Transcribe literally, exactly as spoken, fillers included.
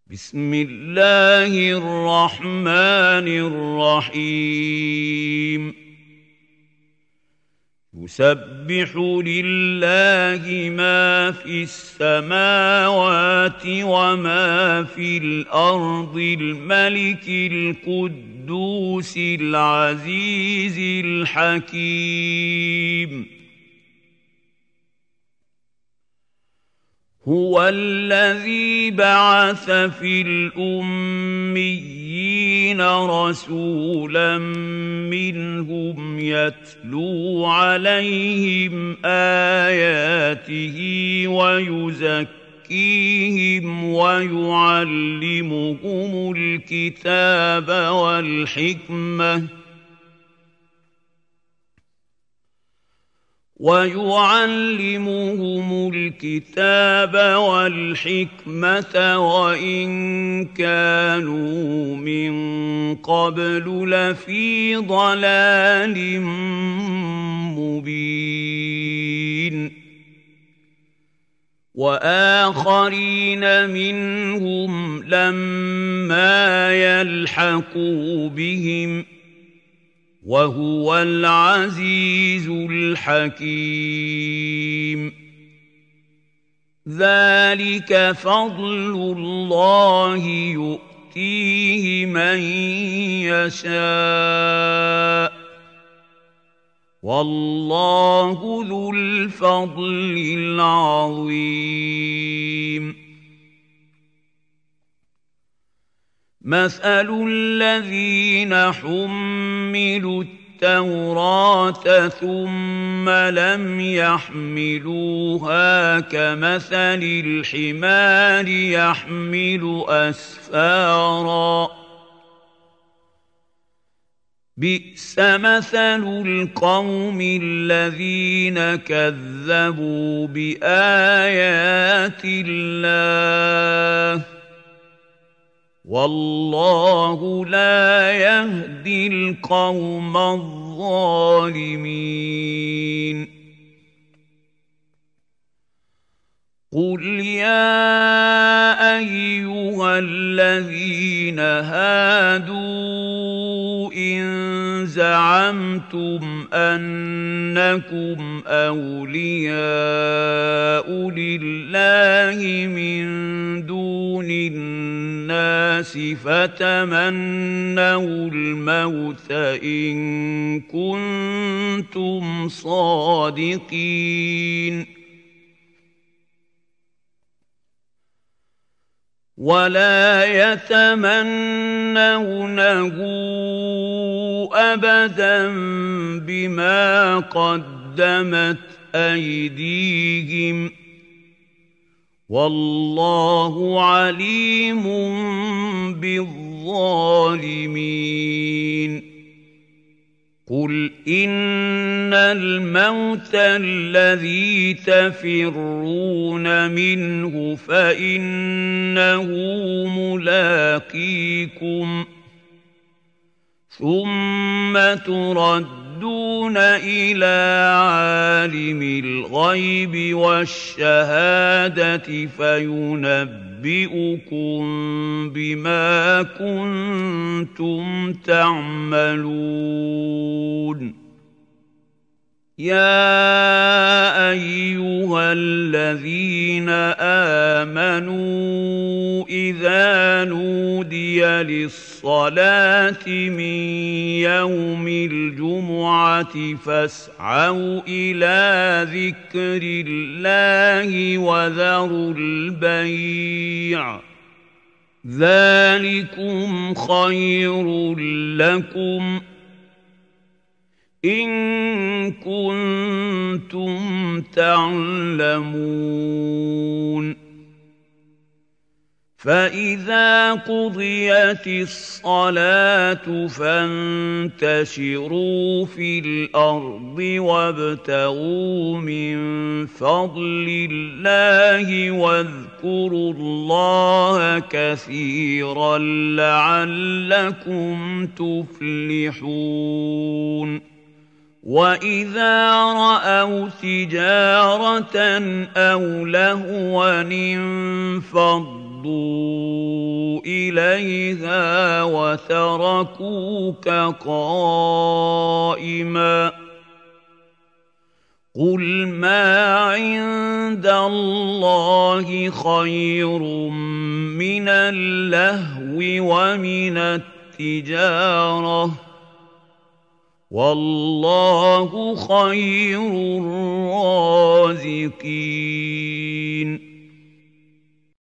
بسم الله الرحمن الرحيم يسبح لله ما في السماوات وما في الأرض الملك القدوس العزيز الحكيم هو الذي بعث في الأميين رسولا منهم يتلو عليهم آياته ويزكيهم ويعلمهم الكتاب والحكمة ويعلمهم الكتاب والحكمة وإن كانوا من قبل لفي ضلال مبين وآخرين منهم لما يلحقوا بهم وهو العزيز الحكيم ذلك فضل الله يؤتيه من يشاء والله ذو الفضل العظيم مثل الذين حملوا التوراة ثم لم يحملوها كمثل الحمار يحمل أسفارا بئس مثل القوم الذين كذبوا بآيات الله والله لا يهدي القوم الظالمين قل يا أيها الذين هادوا إن زعمتم أنكم أولياء لله من دون الناس فتمنوا الموت إن كنتم صادقين ولا يتمنونه أبدا بما قدمت أيديهم والله عليم بالظالمين قل إن الموت الذي تفرون منه فإنه ملاقيكم ثم تردون إلى عالم الغيب والشهادة فينبئكم بما كنتم تعملون يا أيها الذين آمنوا إذا نودي للصلاة من يوم الجمعة فاسعوا إلى ذكر الله وذروا البيع ذلكم خير لكم إن كنتم تعلمون فإذا قضيت الصلاة فانتشروا في الأرض وابتغوا من فضل الله واذكروا الله كثيرا لعلكم تفلحون وَإِذَا رَأَوْا تِجَارَةً أَوْ لَهْوًا انفَضُّوا إليها وتركوك قائما قل ما عند الله خير من اللهو ومن التجارة والله خير الرازقين